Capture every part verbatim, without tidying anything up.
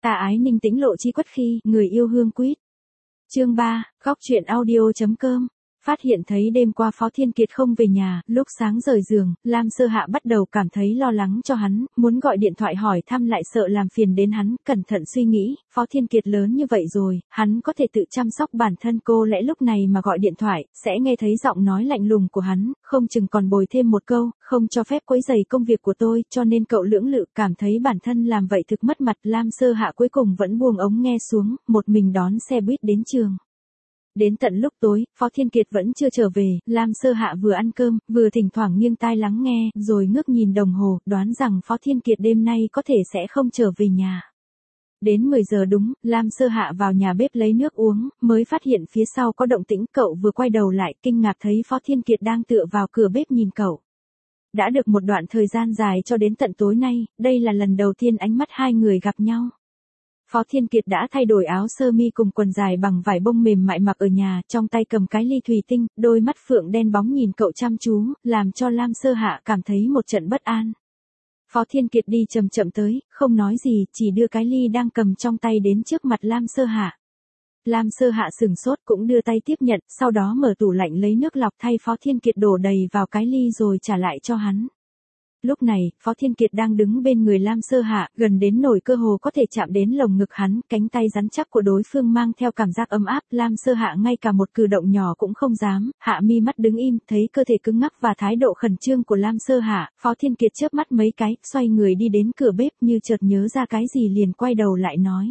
Ta ái ninh tĩnh lộ chi quất khi, người yêu hương quýt. Chương ba, góc truyện audio.com. Phát hiện thấy đêm qua Phó Thiên Kiệt không về nhà, lúc sáng rời giường, Lam Sơ Hạ bắt đầu cảm thấy lo lắng cho hắn, muốn gọi điện thoại hỏi thăm lại sợ làm phiền đến hắn, cẩn thận suy nghĩ, Phó Thiên Kiệt lớn như vậy rồi, hắn có thể tự chăm sóc bản thân, cô lẽ lúc này mà gọi điện thoại, sẽ nghe thấy giọng nói lạnh lùng của hắn, không chừng còn bồi thêm một câu, không cho phép quấy rầy công việc của tôi, cho nên cậu lưỡng lự, cảm thấy bản thân làm vậy thực mất mặt. Lam Sơ Hạ cuối cùng vẫn buông ống nghe xuống, một mình đón xe buýt đến trường. Đến tận lúc tối, Phó Thiên Kiệt vẫn chưa trở về, Lam Sơ Hạ vừa ăn cơm, vừa thỉnh thoảng nghiêng tai lắng nghe, rồi ngước nhìn đồng hồ, đoán rằng Phó Thiên Kiệt đêm nay có thể sẽ không trở về nhà. Đến mười giờ đúng, Lam Sơ Hạ vào nhà bếp lấy nước uống, mới phát hiện phía sau có động tĩnh, cậu vừa quay đầu lại, kinh ngạc thấy Phó Thiên Kiệt đang tựa vào cửa bếp nhìn cậu. Đã được một đoạn thời gian dài cho đến tận tối nay, đây là lần đầu tiên ánh mắt hai người gặp nhau. Phó Thiên Kiệt đã thay đổi áo sơ mi cùng quần dài bằng vải bông mềm mại mặc ở nhà, trong tay cầm cái ly thủy tinh, đôi mắt phượng đen bóng nhìn cậu chăm chú, làm cho Lam Sơ Hạ cảm thấy một trận bất an. Phó Thiên Kiệt đi chậm chậm tới, không nói gì, chỉ đưa cái ly đang cầm trong tay đến trước mặt Lam Sơ Hạ. Lam Sơ Hạ sửng sốt cũng đưa tay tiếp nhận, sau đó mở tủ lạnh lấy nước lọc thay Phó Thiên Kiệt đổ đầy vào cái ly rồi trả lại cho hắn. Lúc này, Phó Thiên Kiệt đang đứng bên người Lam Sơ Hạ, gần đến nổi cơ hồ có thể chạm đến lồng ngực hắn, cánh tay rắn chắc của đối phương mang theo cảm giác ấm áp, Lam Sơ Hạ ngay cả một cử động nhỏ cũng không dám, hạ mi mắt đứng im, thấy cơ thể cứng ngắc và thái độ khẩn trương của Lam Sơ Hạ, Phó Thiên Kiệt chớp mắt mấy cái, xoay người đi đến cửa bếp như chợt nhớ ra cái gì liền quay đầu lại nói.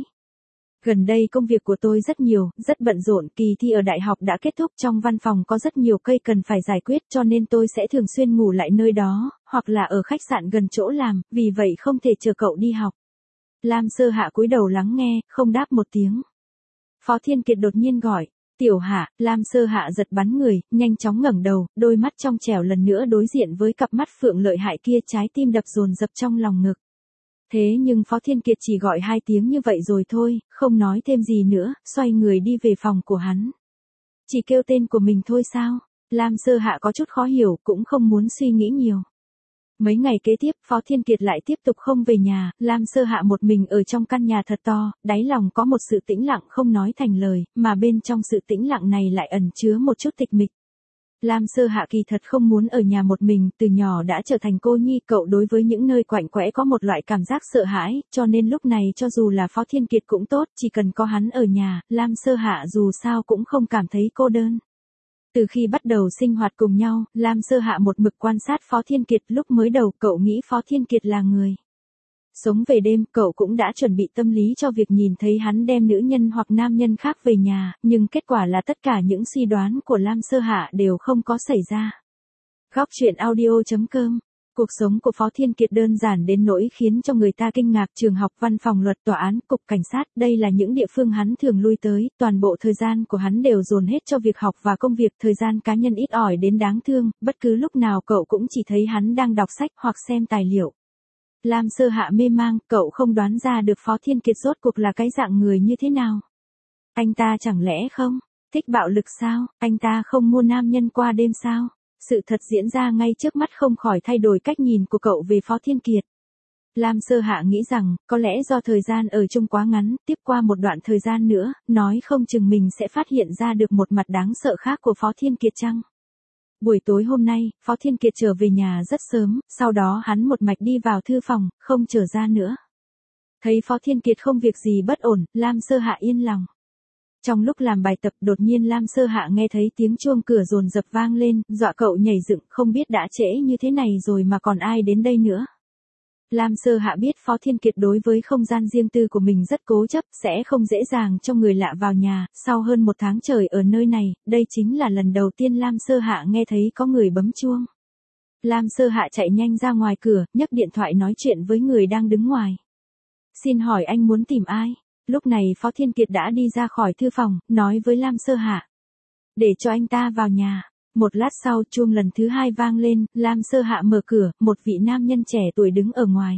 Gần đây công việc của tôi rất nhiều, rất bận rộn, kỳ thi ở đại học đã kết thúc, trong văn phòng có rất nhiều cây cần phải giải quyết cho nên tôi sẽ thường xuyên ngủ lại nơi đó, hoặc là ở khách sạn gần chỗ làm, vì vậy không thể chờ cậu đi học. Lam Sơ Hạ cúi đầu lắng nghe, không đáp một tiếng. Phó Thiên Kiệt đột nhiên gọi, Tiểu Hạ, Lam Sơ Hạ giật bắn người, nhanh chóng ngẩng đầu, đôi mắt trong trẻo lần nữa đối diện với cặp mắt phượng lợi hại kia, trái tim đập dồn dập trong lòng ngực. Thế nhưng Phó Thiên Kiệt chỉ gọi hai tiếng như vậy rồi thôi, không nói thêm gì nữa, xoay người đi về phòng của hắn. Chỉ kêu tên của mình thôi sao? Lam Sơ Hạ có chút khó hiểu, cũng không muốn suy nghĩ nhiều. Mấy ngày kế tiếp, Phó Thiên Kiệt lại tiếp tục không về nhà, Lam Sơ Hạ một mình ở trong căn nhà thật to, đáy lòng có một sự tĩnh lặng không nói thành lời, mà bên trong sự tĩnh lặng này lại ẩn chứa một chút tịch mịch. Lam Sơ Hạ kỳ thật không muốn ở nhà một mình, từ nhỏ đã trở thành cô nhi, cậu đối với những nơi quạnh quẽ có một loại cảm giác sợ hãi, cho nên lúc này cho dù là Phó Thiên Kiệt cũng tốt, chỉ cần có hắn ở nhà, Lam Sơ Hạ dù sao cũng không cảm thấy cô đơn. Từ khi bắt đầu sinh hoạt cùng nhau, Lam Sơ Hạ một mực quan sát Phó Thiên Kiệt, lúc mới đầu cậu nghĩ Phó Thiên Kiệt là người sống về đêm, cậu cũng đã chuẩn bị tâm lý cho việc nhìn thấy hắn đem nữ nhân hoặc nam nhân khác về nhà, nhưng kết quả là tất cả những suy đoán của Lam Sơ Hạ đều không có xảy ra. Góc truyện audio.com. Cuộc sống của Phó Thiên Kiệt đơn giản đến nỗi khiến cho người ta kinh ngạc, trường học, văn phòng luật, tòa án, cục cảnh sát, đây là những địa phương hắn thường lui tới, toàn bộ thời gian của hắn đều dồn hết cho việc học và công việc, thời gian cá nhân ít ỏi đến đáng thương, bất cứ lúc nào cậu cũng chỉ thấy hắn đang đọc sách hoặc xem tài liệu. Lam Sơ Hạ mê mang, cậu không đoán ra được Phó Thiên Kiệt rốt cuộc là cái dạng người như thế nào. Anh ta chẳng lẽ không thích bạo lực sao? Anh ta không mua nam nhân qua đêm sao? Sự thật diễn ra ngay trước mắt không khỏi thay đổi cách nhìn của cậu về Phó Thiên Kiệt. Lam Sơ Hạ nghĩ rằng, có lẽ do thời gian ở chung quá ngắn, tiếp qua một đoạn thời gian nữa, nói không chừng mình sẽ phát hiện ra được một mặt đáng sợ khác của Phó Thiên Kiệt chăng? Buổi tối hôm nay, Phó Thiên Kiệt trở về nhà rất sớm, sau đó hắn một mạch đi vào thư phòng, không trở ra nữa. Thấy Phó Thiên Kiệt không việc gì bất ổn, Lam Sơ Hạ yên lòng. Trong lúc làm bài tập, đột nhiên Lam Sơ Hạ nghe thấy tiếng chuông cửa dồn dập vang lên, dọa cậu nhảy dựng, không biết đã trễ như thế này rồi mà còn ai đến đây nữa. Lam Sơ Hạ biết Phó Thiên Kiệt đối với không gian riêng tư của mình rất cố chấp, sẽ không dễ dàng cho người lạ vào nhà, sau hơn một tháng trời ở nơi này, đây chính là lần đầu tiên Lam Sơ Hạ nghe thấy có người bấm chuông. Lam Sơ Hạ chạy nhanh ra ngoài cửa, nhấc điện thoại nói chuyện với người đang đứng ngoài. Xin hỏi anh muốn tìm ai? Lúc này Phó Thiên Kiệt đã đi ra khỏi thư phòng, nói với Lam Sơ Hạ. Để cho anh ta vào nhà. Một lát sau chuông lần thứ hai vang lên, Lam Sơ Hạ mở cửa, một vị nam nhân trẻ tuổi đứng ở ngoài.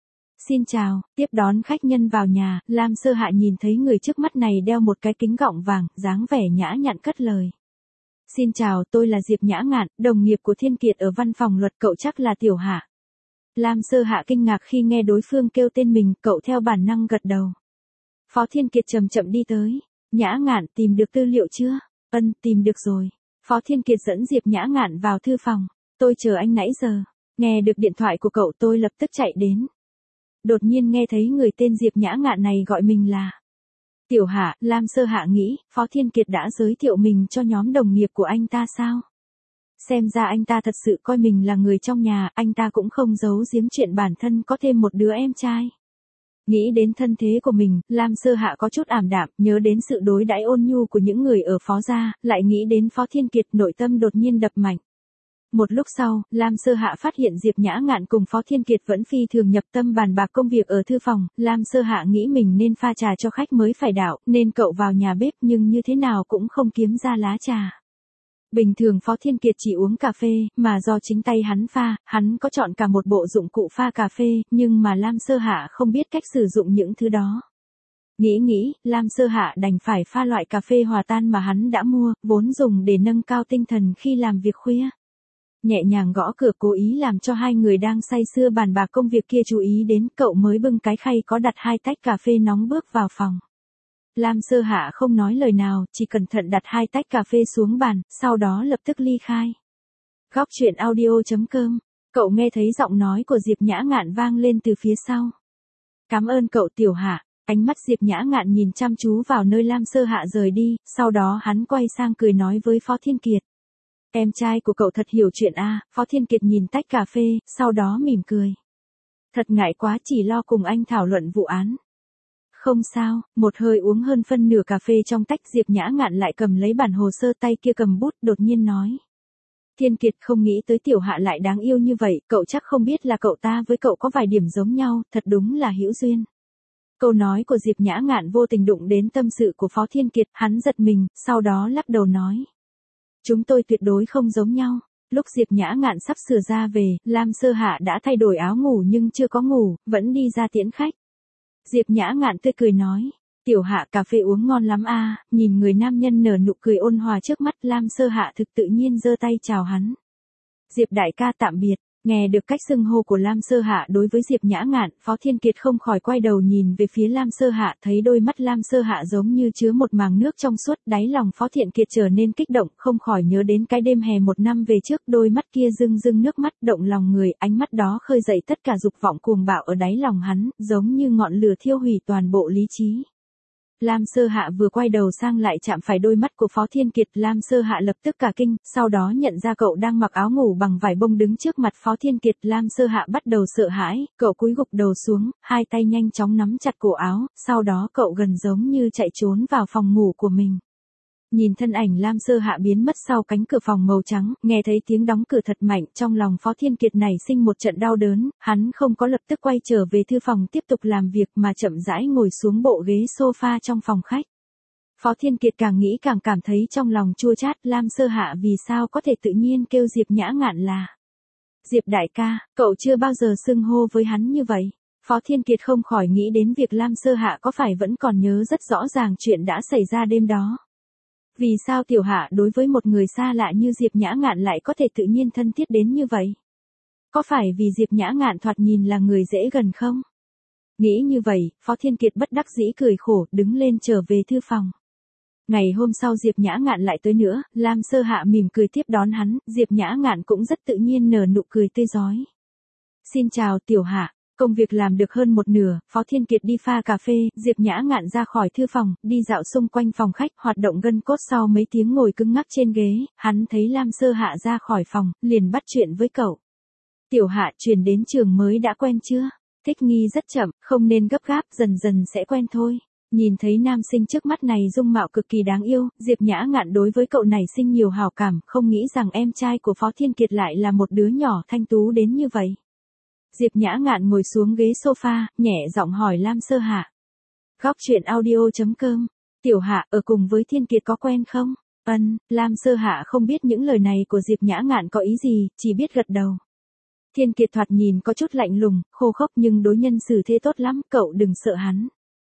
Xin chào, tiếp đón khách nhân vào nhà, Lam Sơ Hạ nhìn thấy người trước mắt này đeo một cái kính gọng vàng, dáng vẻ nhã nhặn cất lời. Xin chào, tôi là Diệp Nhã Ngạn, đồng nghiệp của Thiên Kiệt ở văn phòng luật, cậu chắc là Tiểu Hạ. Lam Sơ Hạ kinh ngạc khi nghe đối phương kêu tên mình, cậu theo bản năng gật đầu. Phó Thiên Kiệt chậm chậm đi tới. Nhã Ngạn, tìm được tư liệu chưa? Ân, tìm được rồi. Phó Thiên Kiệt dẫn Diệp Nhã Ngạn vào thư phòng. Tôi chờ anh nãy giờ. Nghe được điện thoại của cậu tôi lập tức chạy đến. Đột nhiên nghe thấy người tên Diệp Nhã Ngạn này gọi mình là Tiểu Hạ. Lam Sơ Hạ nghĩ, Phó Thiên Kiệt đã giới thiệu mình cho nhóm đồng nghiệp của anh ta sao? Xem ra anh ta thật sự coi mình là người trong nhà, anh ta cũng không giấu giếm chuyện bản thân có thêm một đứa em trai. Nghĩ đến thân thế của mình, Lam Sơ Hạ có chút ảm đạm, nhớ đến sự đối đãi ôn nhu của những người ở Phó gia, lại nghĩ đến Phó Thiên Kiệt, nội tâm đột nhiên đập mạnh. Một lúc sau, Lam Sơ Hạ phát hiện Diệp Nhã Ngạn cùng Phó Thiên Kiệt vẫn phi thường nhập tâm bàn bạc công việc ở thư phòng, Lam Sơ Hạ nghĩ mình nên pha trà cho khách mới phải đạo, nên cậu vào nhà bếp nhưng như thế nào cũng không kiếm ra lá trà. Bình thường Phó Thiên Kiệt chỉ uống cà phê, mà do chính tay hắn pha, hắn có chọn cả một bộ dụng cụ pha cà phê, nhưng mà Lam Sơ Hạ không biết cách sử dụng những thứ đó. Nghĩ nghĩ, Lam Sơ Hạ đành phải pha loại cà phê hòa tan mà hắn đã mua, vốn dùng để nâng cao tinh thần khi làm việc khuya. Nhẹ nhàng gõ cửa cố ý làm cho hai người đang say sưa bàn bạc công việc kia chú ý đến, cậu mới bưng cái khay có đặt hai tách cà phê nóng bước vào phòng. Lam Sơ Hạ không nói lời nào, chỉ cẩn thận đặt hai tách cà phê xuống bàn, sau đó lập tức ly khai. Góc truyện audio chấm com, cậu nghe thấy giọng nói của Diệp Nhã Ngạn vang lên từ phía sau. Cảm ơn cậu Tiểu Hạ. Ánh mắt Diệp Nhã Ngạn nhìn chăm chú vào nơi Lam Sơ Hạ rời đi, sau đó hắn quay sang cười nói với Phó Thiên Kiệt. Em trai của cậu thật hiểu chuyện a. Phó Thiên Kiệt nhìn tách cà phê, sau đó mỉm cười. Thật ngại quá, chỉ lo cùng anh thảo luận vụ án. Không sao, một hơi uống hơn phân nửa cà phê trong tách, Diệp Nhã Ngạn lại cầm lấy bản hồ sơ, tay kia cầm bút, đột nhiên nói. Thiên Kiệt, không nghĩ tới Tiểu Hạ lại đáng yêu như vậy, cậu chắc không biết là cậu ta với cậu có vài điểm giống nhau, thật đúng là hữu duyên. Câu nói của Diệp Nhã Ngạn vô tình đụng đến tâm sự của Phó Thiên Kiệt, hắn giật mình, sau đó lắc đầu nói. Chúng tôi tuyệt đối không giống nhau. Lúc Diệp Nhã Ngạn sắp sửa ra về, Lam Sơ Hạ đã thay đổi áo ngủ nhưng chưa có ngủ, vẫn đi ra tiễn khách. Diệp Nhã Ngạn tươi cười nói, Tiểu Hạ, cà phê uống ngon lắm a. Nhìn người nam nhân nở nụ cười ôn hòa trước mắt, Lam Sơ Hạ thực tự nhiên giơ tay chào hắn. Diệp đại ca, tạm biệt. Nghe được cách xưng hô của Lam Sơ Hạ đối với Diệp Nhã Ngạn, Phó Thiên Kiệt không khỏi quay đầu nhìn về phía Lam Sơ Hạ, thấy đôi mắt Lam Sơ Hạ giống như chứa một màng nước trong suốt, đáy lòng Phó Thiên Kiệt trở nên kích động, không khỏi nhớ đến cái đêm hè một năm về trước, đôi mắt kia rưng rưng nước mắt, động lòng người, ánh mắt đó khơi dậy tất cả dục vọng cuồng bạo ở đáy lòng hắn, giống như ngọn lửa thiêu hủy toàn bộ lý trí. Lam Sơ Hạ vừa quay đầu sang lại chạm phải đôi mắt của Phó Thiên Kiệt, Lam Sơ Hạ lập tức cả kinh, sau đó nhận ra cậu đang mặc áo ngủ bằng vải bông đứng trước mặt Phó Thiên Kiệt, Lam Sơ Hạ bắt đầu sợ hãi, cậu cúi gục đầu xuống, hai tay nhanh chóng nắm chặt cổ áo, sau đó cậu gần giống như chạy trốn vào phòng ngủ của mình. Nhìn thân ảnh Lam Sơ Hạ biến mất sau cánh cửa phòng màu trắng, nghe thấy tiếng đóng cửa thật mạnh, trong lòng Phó Thiên Kiệt nảy sinh một trận đau đớn, hắn không có lập tức quay trở về thư phòng tiếp tục làm việc mà chậm rãi ngồi xuống bộ ghế sofa trong phòng khách. Phó Thiên Kiệt càng nghĩ càng cảm thấy trong lòng chua chát, Lam Sơ Hạ vì sao có thể tự nhiên kêu Diệp Nhã Ngạn là Diệp đại ca, cậu chưa bao giờ xưng hô với hắn như vậy. Phó Thiên Kiệt không khỏi nghĩ đến việc Lam Sơ Hạ có phải vẫn còn nhớ rất rõ ràng chuyện đã xảy ra đêm đó. Vì sao Tiểu Hạ đối với một người xa lạ như Diệp Nhã Ngạn lại có thể tự nhiên thân thiết đến như vậy? Có phải vì Diệp Nhã Ngạn thoạt nhìn là người dễ gần không? Nghĩ như vậy, Phó Thiên Kiệt bất đắc dĩ cười khổ, đứng lên trở về thư phòng. Ngày hôm sau Diệp Nhã Ngạn lại tới nữa, Lam Sơ Hạ mỉm cười tiếp đón hắn, Diệp Nhã Ngạn cũng rất tự nhiên nở nụ cười tươi rói. Xin chào Tiểu Hạ. Công việc làm được hơn một nửa, Phó Thiên Kiệt đi pha cà phê, Diệp Nhã Ngạn ra khỏi thư phòng, đi dạo xung quanh phòng khách, hoạt động gân cốt sau mấy tiếng ngồi cứng ngắc trên ghế, hắn thấy Lam Sơ Hạ ra khỏi phòng, liền bắt chuyện với cậu. Tiểu Hạ, chuyển đến trường mới đã quen chưa? Thích nghi rất chậm, không nên gấp gáp, dần dần sẽ quen thôi. Nhìn thấy nam sinh trước mắt này dung mạo cực kỳ đáng yêu, Diệp Nhã Ngạn đối với cậu này sinh nhiều hào cảm, không nghĩ rằng em trai của Phó Thiên Kiệt lại là một đứa nhỏ thanh tú đến như vậy. Diệp Nhã Ngạn ngồi xuống ghế sofa, nhẹ giọng hỏi Lam Sơ Hạ. Góc truyện audio chấm com, Tiểu Hạ, ở cùng với Thiên Kiệt có quen không? Ân, Lam Sơ Hạ không biết những lời này của Diệp Nhã Ngạn có ý gì, chỉ biết gật đầu. Thiên Kiệt thoạt nhìn có chút lạnh lùng, khô khốc nhưng đối nhân xử thế tốt lắm, cậu đừng sợ hắn.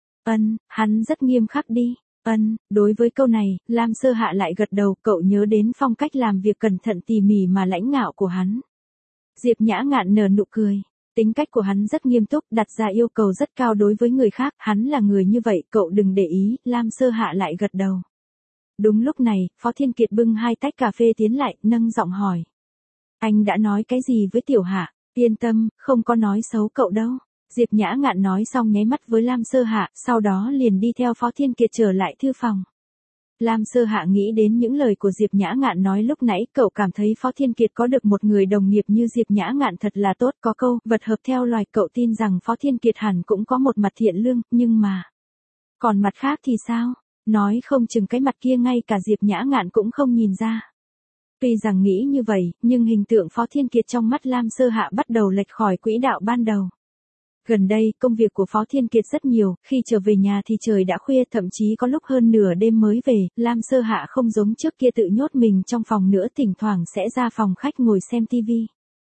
Ân, hắn rất nghiêm khắc đi. Ân, đối với câu này, Lam Sơ Hạ lại gật đầu, cậu nhớ đến phong cách làm việc cẩn thận tỉ mỉ mà lãnh ngạo của hắn. Diệp Nhã Ngạn nở nụ cười. Tính cách của hắn rất nghiêm túc, đặt ra yêu cầu rất cao đối với người khác, hắn là người như vậy, cậu đừng để ý, Lam Sơ Hạ lại gật đầu. Đúng lúc này, Phó Thiên Kiệt bưng hai tách cà phê tiến lại, nâng giọng hỏi. Anh đã nói cái gì với Tiểu Hạ? Yên tâm, không có nói xấu cậu đâu. Diệp Nhã Ngạn nói xong nháy mắt với Lam Sơ Hạ, sau đó liền đi theo Phó Thiên Kiệt trở lại thư phòng. Lam Sơ Hạ nghĩ đến những lời của Diệp Nhã Ngạn nói lúc nãy, cậu cảm thấy Phó Thiên Kiệt có được một người đồng nghiệp như Diệp Nhã Ngạn thật là tốt, có câu, vật hợp theo loài, cậu tin rằng Phó Thiên Kiệt hẳn cũng có một mặt thiện lương, nhưng mà... Còn mặt khác thì sao? Nói không chừng cái mặt kia ngay cả Diệp Nhã Ngạn cũng không nhìn ra. Tuy rằng nghĩ như vậy, nhưng hình tượng Phó Thiên Kiệt trong mắt Lam Sơ Hạ bắt đầu lệch khỏi quỹ đạo ban đầu. Gần đây, công việc của Phó Thiên Kiệt rất nhiều, khi trở về nhà thì trời đã khuya, thậm chí có lúc hơn nửa đêm mới về, Lam Sơ Hạ không giống trước kia tự nhốt mình trong phòng nữa, thỉnh thoảng sẽ ra phòng khách ngồi xem tivi.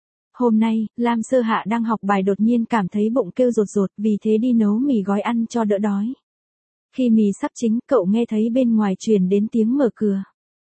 Hôm nay, Lam Sơ Hạ đang học bài đột nhiên cảm thấy bụng kêu rột rột, vì thế đi nấu mì gói ăn cho đỡ đói. Khi mì sắp chín, cậu nghe thấy bên ngoài truyền đến tiếng mở cửa.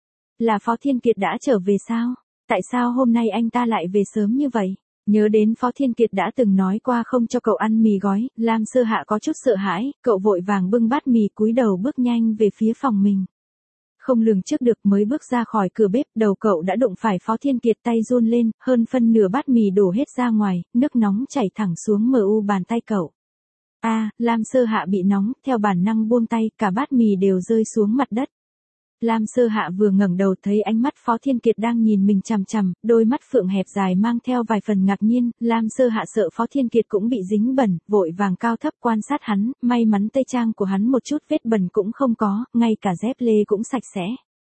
Là Phó Thiên Kiệt đã trở về sao? Tại sao hôm nay anh ta lại về sớm như vậy? Nhớ đến Phó Thiên Kiệt đã từng nói qua không cho cậu ăn mì gói, Lam Sơ Hạ có chút sợ hãi, cậu vội vàng bưng bát mì cúi đầu bước nhanh về phía phòng mình. Không lường trước được, mới bước ra khỏi cửa bếp, đầu cậu đã đụng phải Phó Thiên Kiệt, tay run lên, hơn phân nửa bát mì đổ hết ra ngoài, nước nóng chảy thẳng xuống mờ u bàn tay cậu. A, à, Lam Sơ Hạ bị nóng, theo bản năng buông tay, cả bát mì đều rơi xuống mặt đất. Lam Sơ Hạ vừa ngẩng đầu thấy ánh mắt Phó Thiên Kiệt đang nhìn mình chằm chằm, đôi mắt phượng hẹp dài mang theo vài phần ngạc nhiên, Lam Sơ Hạ sợ Phó Thiên Kiệt cũng bị dính bẩn, vội vàng cao thấp quan sát hắn, may mắn tây trang của hắn một chút vết bẩn cũng không có, ngay cả dép lê cũng sạch sẽ.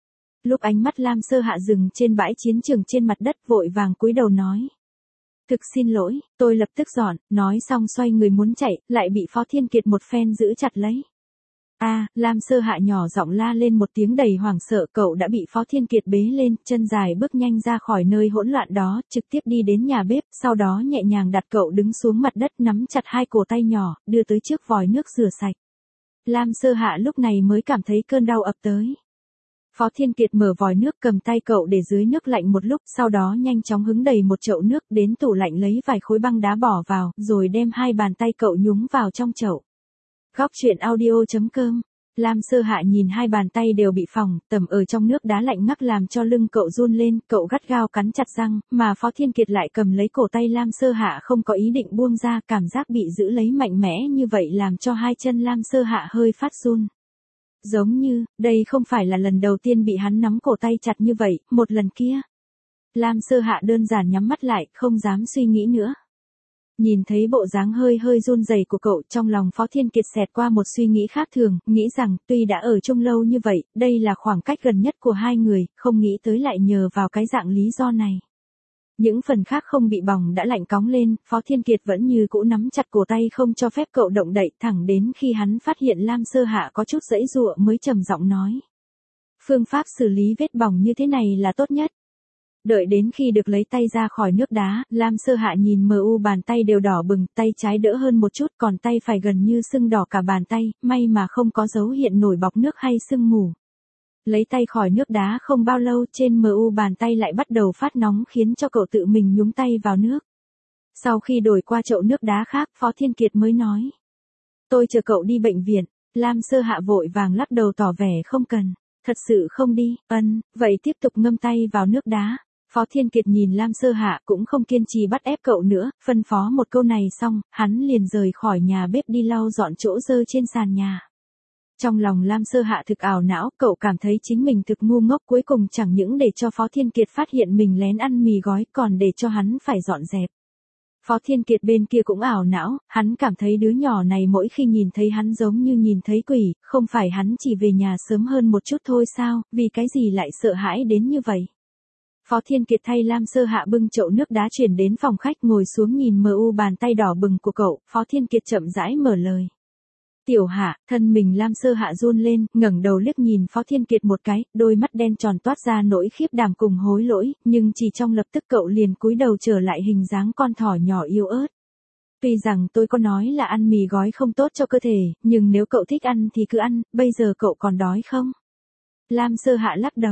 Lúc ánh mắt Lam Sơ Hạ dừng trên bãi chiến trường trên mặt đất, vội vàng cúi đầu nói. Thực xin lỗi, tôi lập tức dọn, nói xong xoay người muốn chạy, lại bị Phó Thiên Kiệt một phen giữ chặt lấy. A, à, Lam Sơ Hạ nhỏ giọng la lên một tiếng đầy hoảng sợ, cậu đã bị Phó Thiên Kiệt bế lên, chân dài bước nhanh ra khỏi nơi hỗn loạn đó, trực tiếp đi đến nhà bếp, sau đó nhẹ nhàng đặt cậu đứng xuống mặt đất, nắm chặt hai cổ tay nhỏ, đưa tới trước vòi nước rửa sạch. Lam Sơ Hạ lúc này mới cảm thấy cơn đau ập tới. Phó Thiên Kiệt mở vòi nước, cầm tay cậu để dưới nước lạnh một lúc, sau đó nhanh chóng hứng đầy một chậu nước, đến tủ lạnh lấy vài khối băng đá bỏ vào, rồi đem hai bàn tay cậu nhúng vào trong chậu. Góc truyện audio chấm com. Lam Sơ Hạ nhìn hai bàn tay đều bị phỏng, tẩm ở trong nước đá lạnh ngắt làm cho lưng cậu run lên, cậu gắt gao cắn chặt răng, mà Phó Thiên Kiệt lại cầm lấy cổ tay Lam Sơ Hạ không có ý định buông ra, cảm giác bị giữ lấy mạnh mẽ như vậy làm cho hai chân Lam Sơ Hạ hơi phát run. Giống như, đây không phải là lần đầu tiên bị hắn nắm cổ tay chặt như vậy, một lần kia. Lam Sơ Hạ đơn giản nhắm mắt lại, không dám suy nghĩ nữa. Nhìn thấy bộ dáng hơi hơi run rẩy của cậu, trong lòng Phó Thiên Kiệt xẹt qua một suy nghĩ khác thường, nghĩ rằng, tuy đã ở chung lâu như vậy, đây là khoảng cách gần nhất của hai người, không nghĩ tới lại nhờ vào cái dạng lý do này. Những phần khác không bị bỏng đã lạnh cóng lên, Phó Thiên Kiệt vẫn như cũ nắm chặt cổ tay không cho phép cậu động đậy, thẳng đến khi hắn phát hiện Lam Sơ Hạ có chút giãy giụa mới trầm giọng nói. Phương pháp xử lý vết bỏng như thế này là tốt nhất. Đợi đến khi được lấy tay ra khỏi nước đá, Lam Sơ Hạ nhìn mờ u bàn tay đều đỏ bừng, tay trái đỡ hơn một chút, còn tay phải gần như sưng đỏ cả bàn tay, may mà không có dấu hiện nổi bọt nước hay sưng mù. Lấy tay khỏi nước đá không bao lâu, trên mờ u bàn tay lại bắt đầu phát nóng khiến cho cậu tự mình nhúng tay vào nước. Sau khi đổi qua chậu nước đá khác, Phó Thiên Kiệt mới nói. Tôi chờ cậu đi bệnh viện. Lam Sơ Hạ vội vàng lắc đầu tỏ vẻ không cần. Thật sự không đi, ân, vậy tiếp tục ngâm tay vào nước đá. Phó Thiên Kiệt nhìn Lam Sơ Hạ cũng không kiên trì bắt ép cậu nữa, phân phó một câu này xong, hắn liền rời khỏi nhà bếp đi lau dọn chỗ dơ trên sàn nhà. Trong lòng Lam Sơ Hạ thực ảo não, cậu cảm thấy chính mình thực ngu ngốc, cuối cùng chẳng những để cho Phó Thiên Kiệt phát hiện mình lén ăn mì gói, còn để cho hắn phải dọn dẹp. Phó Thiên Kiệt bên kia cũng ảo não, hắn cảm thấy đứa nhỏ này mỗi khi nhìn thấy hắn giống như nhìn thấy quỷ, không phải hắn chỉ về nhà sớm hơn một chút thôi sao, vì cái gì lại sợ hãi đến như vậy. Phó Thiên Kiệt thay Lam Sơ Hạ bưng chậu nước đá chuyển đến phòng khách, ngồi xuống nhìn mờ u bàn tay đỏ bừng của cậu, Phó Thiên Kiệt chậm rãi mở lời. Tiểu Hạ, thân mình Lam Sơ Hạ run lên, ngẩng đầu liếc nhìn Phó Thiên Kiệt một cái, đôi mắt đen tròn toát ra nỗi khiếp đảm cùng hối lỗi, nhưng chỉ trong lập tức cậu liền cúi đầu trở lại hình dáng con thỏ nhỏ yếu ớt. Tuy rằng tôi có nói là ăn mì gói không tốt cho cơ thể, nhưng nếu cậu thích ăn thì cứ ăn, bây giờ cậu còn đói không? Lam Sơ Hạ lắc đầu.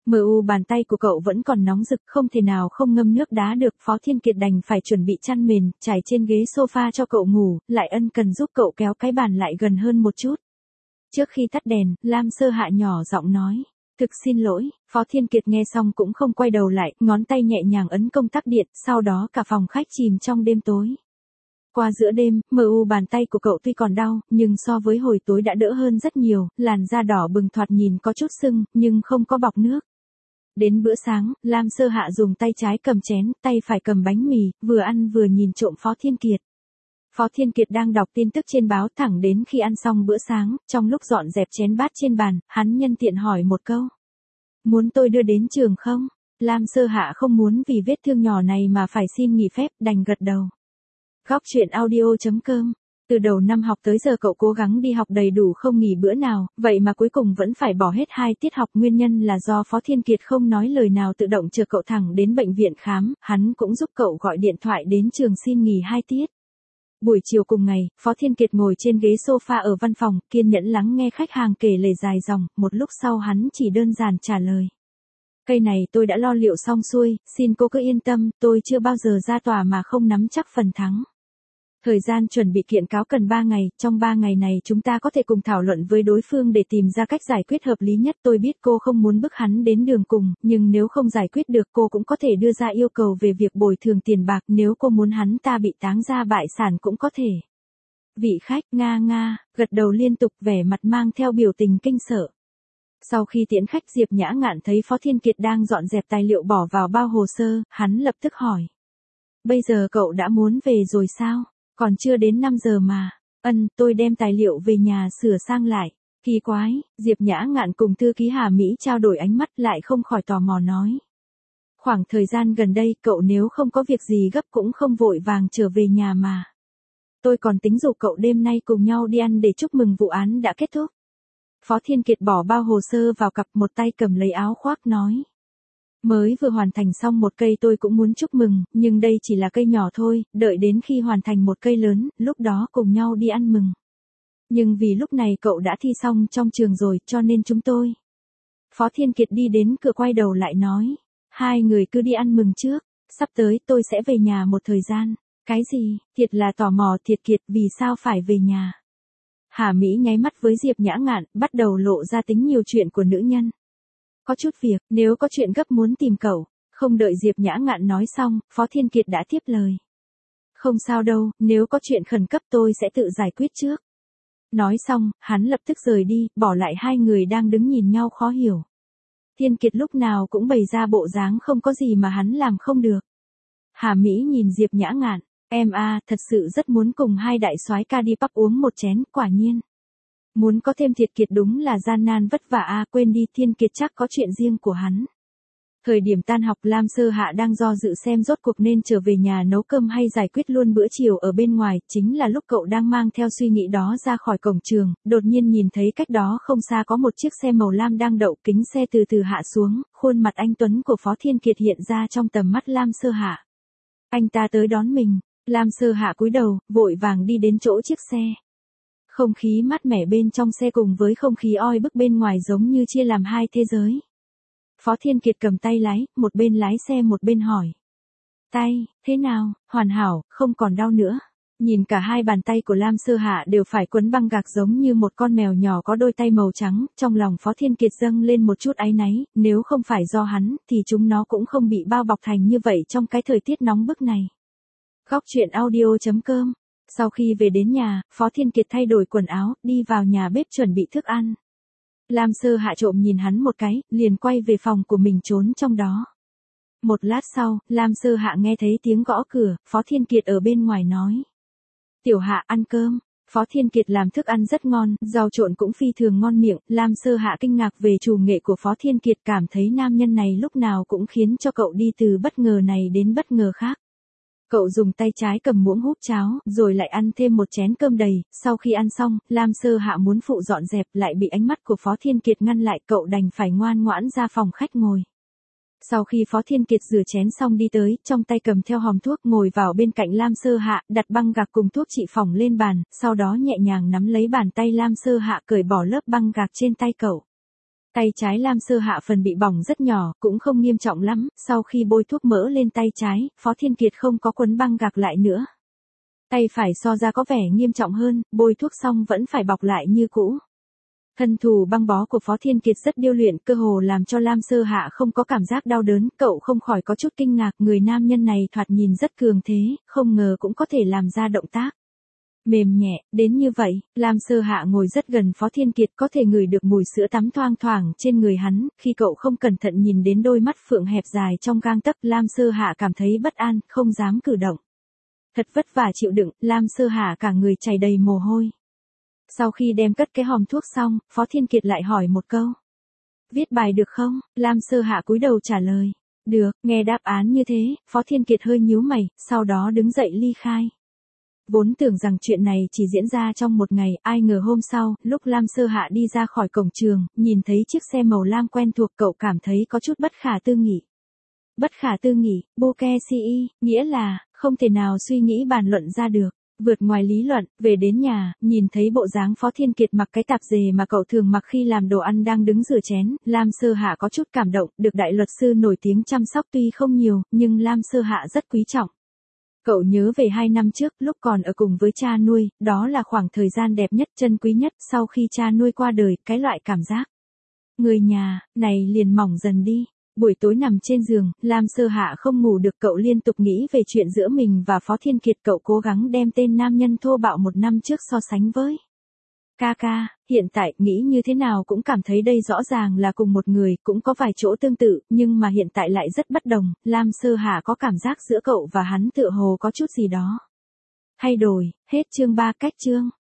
Mờ u bàn tay của cậu vẫn còn nóng rực, không thể nào không ngâm nước đá được. Phó Thiên Kiệt đành phải chuẩn bị chăn mền, trải trên ghế sofa cho cậu ngủ, lại ân cần giúp cậu kéo cái bàn lại gần hơn một chút. Trước khi tắt đèn, Lam Sơ Hạ nhỏ giọng nói. Thực xin lỗi. Phó Thiên Kiệt nghe xong cũng không quay đầu lại, ngón tay nhẹ nhàng ấn công tắc điện, sau đó cả phòng khách chìm trong đêm tối. Qua giữa đêm, mờ u bàn tay của cậu tuy còn đau, nhưng so với hồi tối đã đỡ hơn rất nhiều, làn da đỏ bừng thoạt nhìn có chút sưng, nhưng không có bọc nước. Đến bữa sáng, Lam Sơ Hạ dùng tay trái cầm chén, tay phải cầm bánh mì, vừa ăn vừa nhìn trộm Phó Thiên Kiệt. Phó Thiên Kiệt đang đọc tin tức trên báo thẳng đến khi ăn xong bữa sáng, trong lúc dọn dẹp chén bát trên bàn, hắn nhân tiện hỏi một câu. Muốn tôi đưa đến trường không? Lam Sơ Hạ không muốn vì vết thương nhỏ này mà phải xin nghỉ phép, đành gật đầu. Góc chuyện audio chấm com. Từ đầu năm học tới giờ cậu cố gắng đi học đầy đủ không nghỉ bữa nào, vậy mà cuối cùng vẫn phải bỏ hết hai tiết học. Nguyên nhân là do Phó Thiên Kiệt không nói lời nào tự động chở cậu thẳng đến bệnh viện khám, hắn cũng giúp cậu gọi điện thoại đến trường xin nghỉ hai tiết. Buổi chiều cùng ngày, Phó Thiên Kiệt ngồi trên ghế sofa ở văn phòng, kiên nhẫn lắng nghe khách hàng kể lể dài dòng, một lúc sau hắn chỉ đơn giản trả lời. Cây này tôi đã lo liệu xong xuôi, xin cô cứ yên tâm, tôi chưa bao giờ ra tòa mà không nắm chắc phần thắng. Thời gian chuẩn bị kiện cáo cần ba ngày, trong ba ngày này chúng ta có thể cùng thảo luận với đối phương để tìm ra cách giải quyết hợp lý nhất. Tôi biết cô không muốn bức hắn đến đường cùng, nhưng nếu không giải quyết được cô cũng có thể đưa ra yêu cầu về việc bồi thường tiền bạc, nếu cô muốn hắn ta bị táng ra bại sản cũng có thể. Vị khách nga nga, gật đầu liên tục, vẻ mặt mang theo biểu tình kinh sợ. Sau khi tiễn khách, Diệp Nhã Ngạn thấy Phó Thiên Kiệt đang dọn dẹp tài liệu bỏ vào bao hồ sơ, hắn lập tức hỏi. Bây giờ cậu đã muốn về rồi sao? Còn chưa đến năm giờ mà. Ân, tôi đem tài liệu về nhà sửa sang lại. Kỳ quái, Diệp Nhã Ngạn cùng thư ký Hà Mỹ trao đổi ánh mắt, lại không khỏi tò mò nói. Khoảng thời gian gần đây cậu nếu không có việc gì gấp cũng không vội vàng trở về nhà mà. Tôi còn tính rủ cậu đêm nay cùng nhau đi ăn để chúc mừng vụ án đã kết thúc. Phó Thiên Kiệt bỏ bao hồ sơ vào cặp, một tay cầm lấy áo khoác nói. Mới vừa hoàn thành xong một cây tôi cũng muốn chúc mừng, nhưng đây chỉ là cây nhỏ thôi, đợi đến khi hoàn thành một cây lớn, lúc đó cùng nhau đi ăn mừng. Nhưng vì lúc này cậu đã thi xong trong trường rồi, cho nên chúng tôi. Phó Thiên Kiệt đi đến cửa quay đầu lại nói. Hai người cứ đi ăn mừng trước, sắp tới tôi sẽ về nhà một thời gian. Cái gì? Thiệt là tò mò thiệt Kiệt, vì sao phải về nhà? Hà Mỹ nháy mắt với Diệp Nhã Ngạn, bắt đầu lộ ra tính nhiều chuyện của nữ nhân. Có chút việc, nếu có chuyện gấp muốn tìm cậu. Không đợi Diệp Nhã Ngạn nói xong, Phó Thiên Kiệt đã tiếp lời. Không sao đâu, nếu có chuyện khẩn cấp tôi sẽ tự giải quyết trước. Nói xong, hắn lập tức rời đi, bỏ lại hai người đang đứng nhìn nhau khó hiểu. Thiên Kiệt lúc nào cũng bày ra bộ dáng không có gì mà hắn làm không được. Hà Mỹ nhìn Diệp Nhã Ngạn, em a, thật sự rất muốn cùng hai đại soái ca đi pub uống một chén, quả nhiên. Muốn có thêm Thiệt Kiệt đúng là gian nan vất vả a, à, quên đi, Thiên Kiệt chắc có chuyện riêng của hắn. Thời điểm tan học, Lam Sơ Hạ đang do dự xem rốt cuộc nên trở về nhà nấu cơm hay giải quyết luôn bữa chiều ở bên ngoài, chính là lúc cậu đang mang theo suy nghĩ đó ra khỏi cổng trường, đột nhiên nhìn thấy cách đó không xa có một chiếc xe màu lam đang đậu, kính xe từ từ hạ xuống, khuôn mặt anh tuấn của Phó Thiên Kiệt hiện ra trong tầm mắt Lam Sơ Hạ. Anh ta tới đón mình. Lam Sơ Hạ cúi đầu, vội vàng đi đến chỗ chiếc xe. Không khí mát mẻ bên trong xe cùng với không khí oi bức bên ngoài giống như chia làm hai thế giới. Phó Thiên Kiệt cầm tay lái, một bên lái xe một bên hỏi. Tay, thế nào, hoàn hảo, không còn đau nữa. Nhìn cả hai bàn tay của Lam Sơ Hạ đều phải quấn băng gạc giống như một con mèo nhỏ có đôi tay màu trắng, trong lòng Phó Thiên Kiệt dâng lên một chút áy náy, nếu không phải do hắn, thì chúng nó cũng không bị bao bọc thành như vậy trong cái thời tiết nóng bức này. Góc chuyện audio chấm com. Sau khi về đến nhà, Phó Thiên Kiệt thay đổi quần áo, đi vào nhà bếp chuẩn bị thức ăn. Lam Sơ Hạ trộm nhìn hắn một cái, liền quay về phòng của mình trốn trong đó. Một lát sau, Lam Sơ Hạ nghe thấy tiếng gõ cửa, Phó Thiên Kiệt ở bên ngoài nói. Tiểu Hạ ăn cơm. Phó Thiên Kiệt làm thức ăn rất ngon, rau trộn cũng phi thường ngon miệng, Lam Sơ Hạ kinh ngạc về chủ nghệ của Phó Thiên Kiệt, cảm thấy nam nhân này lúc nào cũng khiến cho cậu đi từ bất ngờ này đến bất ngờ khác. Cậu dùng tay trái cầm muỗng húp cháo, rồi lại ăn thêm một chén cơm đầy, sau khi ăn xong, Lam Sơ Hạ muốn phụ dọn dẹp, lại bị ánh mắt của Phó Thiên Kiệt ngăn lại, cậu đành phải ngoan ngoãn ra phòng khách ngồi. Sau khi Phó Thiên Kiệt rửa chén xong đi tới, trong tay cầm theo hòm thuốc, ngồi vào bên cạnh Lam Sơ Hạ, đặt băng gạc cùng thuốc trị phỏng lên bàn, sau đó nhẹ nhàng nắm lấy bàn tay Lam Sơ Hạ, cởi bỏ lớp băng gạc trên tay cậu. Tay trái Lam Sơ Hạ phần bị bỏng rất nhỏ, cũng không nghiêm trọng lắm, sau khi bôi thuốc mỡ lên tay trái, Phó Thiên Kiệt không có quấn băng gạc lại nữa. Tay phải so ra có vẻ nghiêm trọng hơn, bôi thuốc xong vẫn phải bọc lại như cũ. Thân thủ băng bó của Phó Thiên Kiệt rất điêu luyện, cơ hồ làm cho Lam Sơ Hạ không có cảm giác đau đớn, cậu không khỏi có chút kinh ngạc, người nam nhân này thoạt nhìn rất cường thế, không ngờ cũng có thể làm ra động tác mềm nhẹ, đến như vậy. Lam Sơ Hạ ngồi rất gần Phó Thiên Kiệt, có thể ngửi được mùi sữa tắm thoang thoảng trên người hắn, khi cậu không cẩn thận nhìn đến đôi mắt phượng hẹp dài trong gang tấc, Lam Sơ Hạ cảm thấy bất an, không dám cử động. Thật vất vả chịu đựng, Lam Sơ Hạ cả người chảy đầy mồ hôi. Sau khi đem cất cái hòm thuốc xong, Phó Thiên Kiệt lại hỏi một câu. Viết bài được không? Lam Sơ Hạ cúi đầu trả lời. Được, nghe đáp án như thế, Phó Thiên Kiệt hơi nhíu mày, sau đó đứng dậy ly khai. Vốn tưởng rằng chuyện này chỉ diễn ra trong một ngày, ai ngờ hôm sau, lúc Lam Sơ Hạ đi ra khỏi cổng trường, nhìn thấy chiếc xe màu lam quen thuộc, cậu cảm thấy có chút bất khả tư nghị. Bất khả tư nghị, Bouquet xê i, nghĩa là, không thể nào suy nghĩ bàn luận ra được. Vượt ngoài lý luận, về đến nhà, nhìn thấy bộ dáng Phó Thiên Kiệt mặc cái tạp dề mà cậu thường mặc khi làm đồ ăn đang đứng rửa chén, Lam Sơ Hạ có chút cảm động, được đại luật sư nổi tiếng chăm sóc tuy không nhiều, nhưng Lam Sơ Hạ rất quý trọng. Cậu nhớ về hai năm trước, lúc còn ở cùng với cha nuôi, đó là khoảng thời gian đẹp nhất, chân quý nhất, sau khi cha nuôi qua đời, cái loại cảm giác người nhà này liền mỏng dần đi. Buổi tối nằm trên giường, Lam Sơ Hạ không ngủ được, cậu liên tục nghĩ về chuyện giữa mình và Phó Thiên Kiệt, cậu cố gắng đem tên nam nhân thô bạo một năm trước so sánh với ca ca, hiện tại nghĩ như thế nào cũng cảm thấy đây rõ ràng là cùng một người, cũng có vài chỗ tương tự, nhưng mà hiện tại lại rất bất đồng, Lam Sơ Hạ có cảm giác giữa cậu và hắn tựa hồ có chút gì đó thay đổi. Hết chương ba. Cách chương